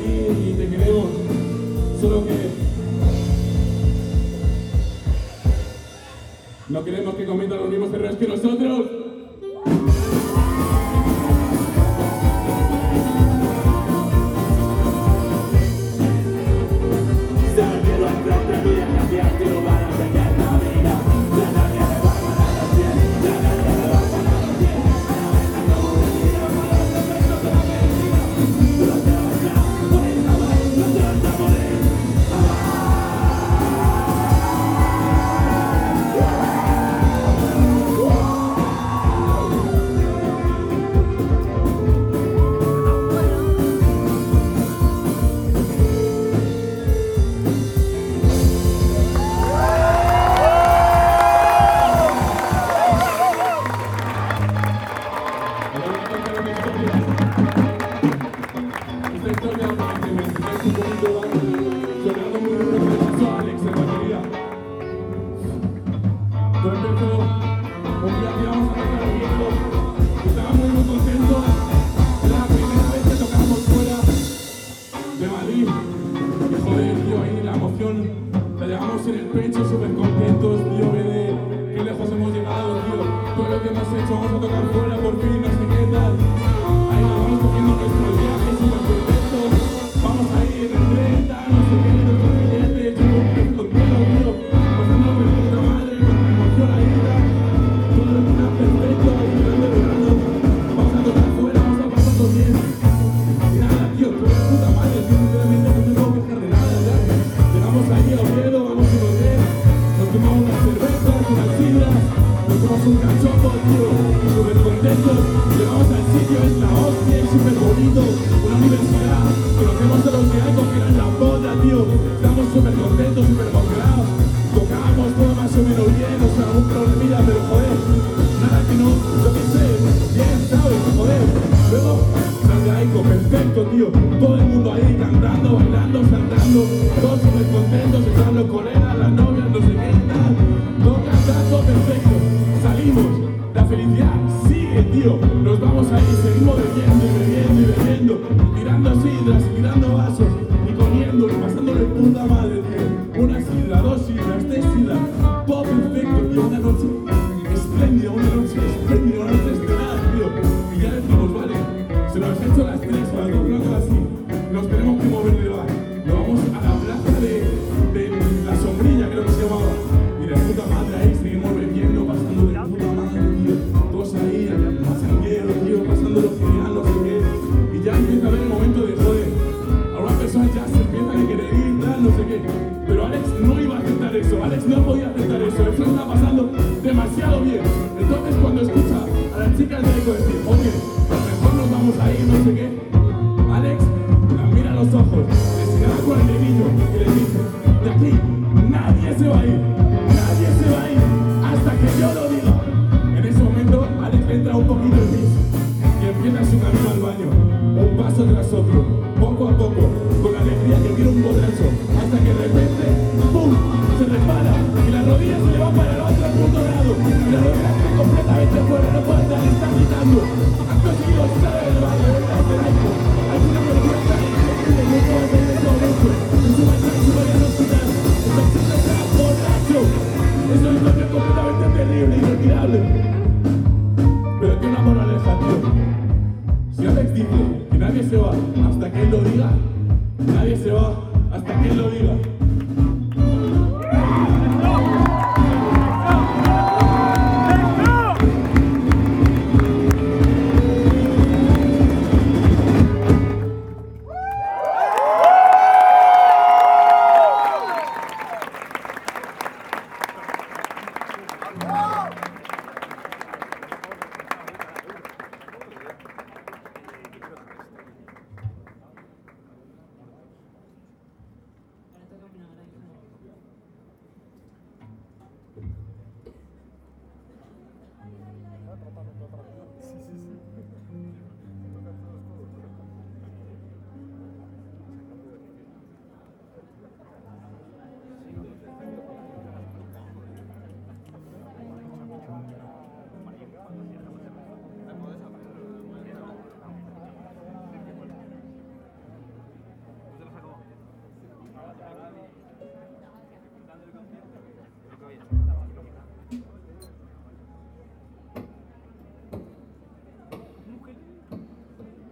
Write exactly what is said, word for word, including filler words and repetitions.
aquí y te queremos. Solo que no queremos que cometan los mismos errores que nosotros. La llevamos en el pecho, súper contentos, tío, de qué lejos hemos llegado, tío. Todo lo que hemos hecho, vamos a tocar fuera por fin, no sé qué tal. Ahí nos vamos cogiendo nuestro viaje, súper contentos. Vamos ahí en el treinta, no sé qué, nuestros billetes, yo contigo, tío. Pasando de puta madre, con la emoción ahí, todo lo que está perfecto, ahí llorando, llorando. Vamos a tocar fuera, vamos a pasarlo bien. Y nada, tío, tu puta madre, tío, sinceramente no me puedo quejar de nada, ya. Llegamos ahí a Oviedo, vamos a un hotel, nos tomamos unas cervezas, unas sidras, nos tomamos un cachopo, tío, súper contentos. Llegamos al sitio, es la hostia, es súper bonito, una universidad, conocemos a los que hay, cogieron la boda, tío. Estamos súper contentos, súper emocionados, tocamos todo más o menos bien, o sea, un problemilla, pero joder, nada que no, yo qué sé, bien, ¿sabes? Joder, luego, Santiago, perfecto, tío, todo el mundo ahí cantando, bailando, saltando, todos súper contentos, están los colegas, las novias, no sé qué, tal, todo cantando, perfecto, salimos, la felicidad sigue, tío, nos vamos ahí, seguimos bebiendo y bebiendo y bebiendo, tirando sidras, tirando vasos y comiendo y pasándole puta madre, tío, una sidra, dos sidras, tres sidras, todo perfecto, tío, una noche espléndida, una noche espléndida, una noche estelar, tío, y ya decimos, vale, se nos ha hecho las tres o las dos, una cosa así, nos tenemos que mover de bar, nos vamos a la plaza de, de la sombrilla, creo que se llamaba, y de puta madre ahí seguimos bebiendo, pasando de puta madre, tío, todos ahí, pasanguero, tío, pasándolo genial, no sé qué, y ya empieza a haber el momento de joder, algunas personas ya se empiezan a querer ir, tal, no sé qué, pero Alex no iba a aceptar eso, Alex no podía aceptar eso, eso está pasando demasiado bien. Entonces cuando escucha a las chicas de eco decir, oye, mejor nos vamos a ir, no sé qué, Alex las mira a los ojos, les señala con el dedillo y les dice, de aquí nadie se va a ir, nadie se va a ir hasta que yo lo diga. En ese momento Alex entra un poquito en pis y empieza su camino al baño, un paso tras otro, poco a poco, con la alegría que tiene un borracho, hasta que de repente, ¡pum!, se resbala y la rodilla se le va para el otro punto grado y la rodilla está completamente fuera, no puede estar, está gritando. Acto seguido sale del baño, vuelve a hacer algo, alguna vergüenza increíble, no puede ver ese momento, en su baño, en su baño al hospital, está siempre está borracho. Eso es lo que es completamente terrible, inolvidable. Pero tiene una moraleja, tío. Si Alex dice que nadie se va hasta que él lo diga, nadie se va hasta que él lo diga.